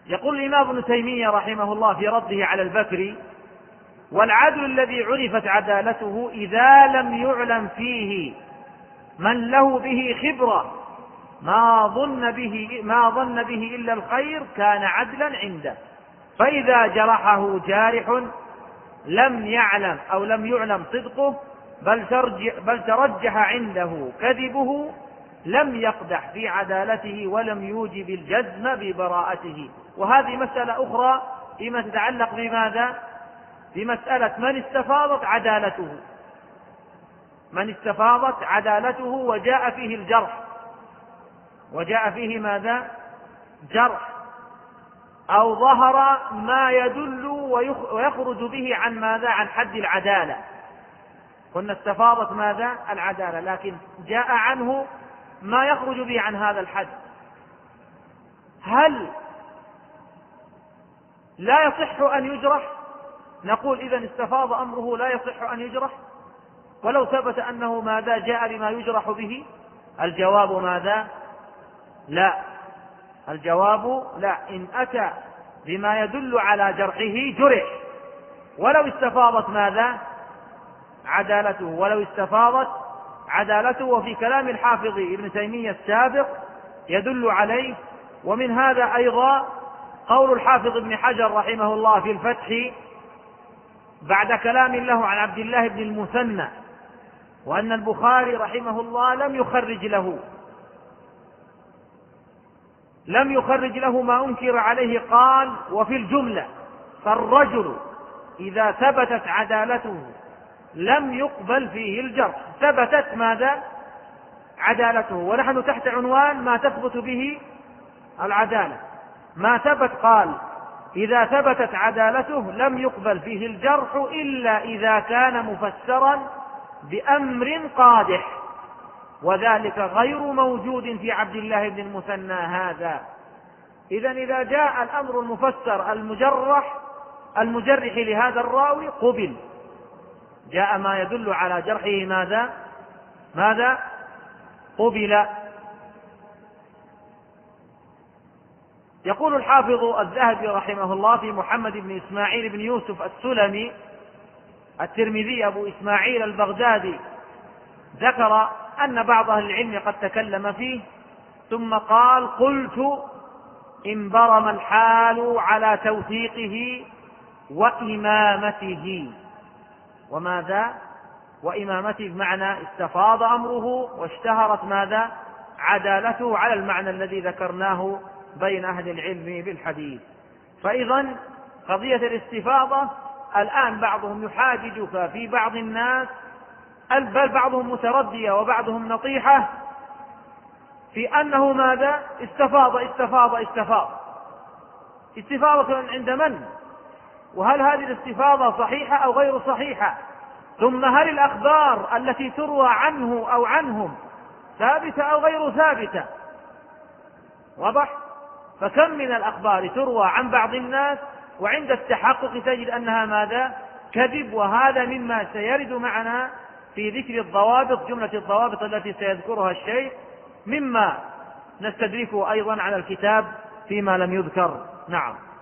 يقول الإمام ابن تيمية رحمه الله في رده على البكري: والعدل الذي عرفت عدالته إذا لم يعلم فيه من له به خبرة ما ظن به إلا الخير كان عدلا عنده، فإذا جرحه جارح لم يعلم أو لم يعلم صدقه بل ترجح عنده كذبه لم يقدح في عدالته ولم يوجب الجزم ببراءته. وهذه مسألة أخرى فيما تتعلق بماذا؟ بمسألة من استفاضت عدالته وجاء فيه الجرح، وجاء فيه ماذا؟ جرح، أو ظهر ما يدل ويخرج به عن ماذا؟ عن حد العدالة. قلنا استفاضت ماذا؟ العدالة، لكن جاء عنه ما يخرج به عن هذا الحد. هل لا يصح أن يجرح؟ نقول إذن استفاض أمره لا يصح أن يجرح ولو ثبت أنه ماذا؟ جاء بما يجرح به. الجواب ماذا؟ لا. الجواب لا. إن أتى بما يدل على جرحه جرح ولو استفاضت ماذا؟ عدالته. وفي كلام الحافظ ابن تيمية السابق يدل عليه. ومن هذا أيضا قول الحافظ ابن حجر رحمه الله في الفتح بعد كلام له عن عبد الله بن المثنى وأن البخاري رحمه الله لم يخرج له ما أنكر عليه، قال: وفي الجملة فالرجل إذا ثبتت عدالته لم يقبل فيه الجرح. ثبتت ماذا؟ عدالته، ونحن تحت عنوان ما تثبت به العدالة. ما ثبت قال: إذا ثبتت عدالته لم يقبل فيه الجرح إلا إذا كان مفسرا بأمر قادح، وذلك غير موجود في عبد الله بن المثنى هذا. إذن إذا جاء الأمر المفسر المجرح لهذا الراوي قبل، جاء ما يدل على جرحه ماذا؟ قبل. يقول الحافظ الذهبي رحمه الله في محمد بن إسماعيل بن يوسف السلمي الترمذي أبو إسماعيل البغدادي، ذكر أن بعض أهل العلم قد تكلم فيه ثم قال: قلت إن برم الحال على توثيقه وإمامته. وماذا؟ وإمامته بمعنى استفاض أمره واشتهرت ماذا؟ عدالته، على المعنى الذي ذكرناه بين أهل العلم بالحديث. فإذن قضية الاستفاضة الآن بعضهم يحاججك في بعض الناس، بل بعضهم متردية وبعضهم نطيحة في أنه ماذا؟ استفاضة عند من؟ وهل هذه الاستفاضة صحيحة أو غير صحيحة؟ ثم هل الأخبار التي تروى عنه أو عنهم ثابتة أو غير ثابتة؟ واضح؟ فكم من الأخبار تروى عن بعض الناس وعند التحقق تجد أنها ماذا؟ كذب. وهذا مما سيرد معنا في ذكر الضوابط، جملة الضوابط التي سيذكرها الشيخ، مما نستدركه أيضا على الكتاب فيما لم يذكر. نعم.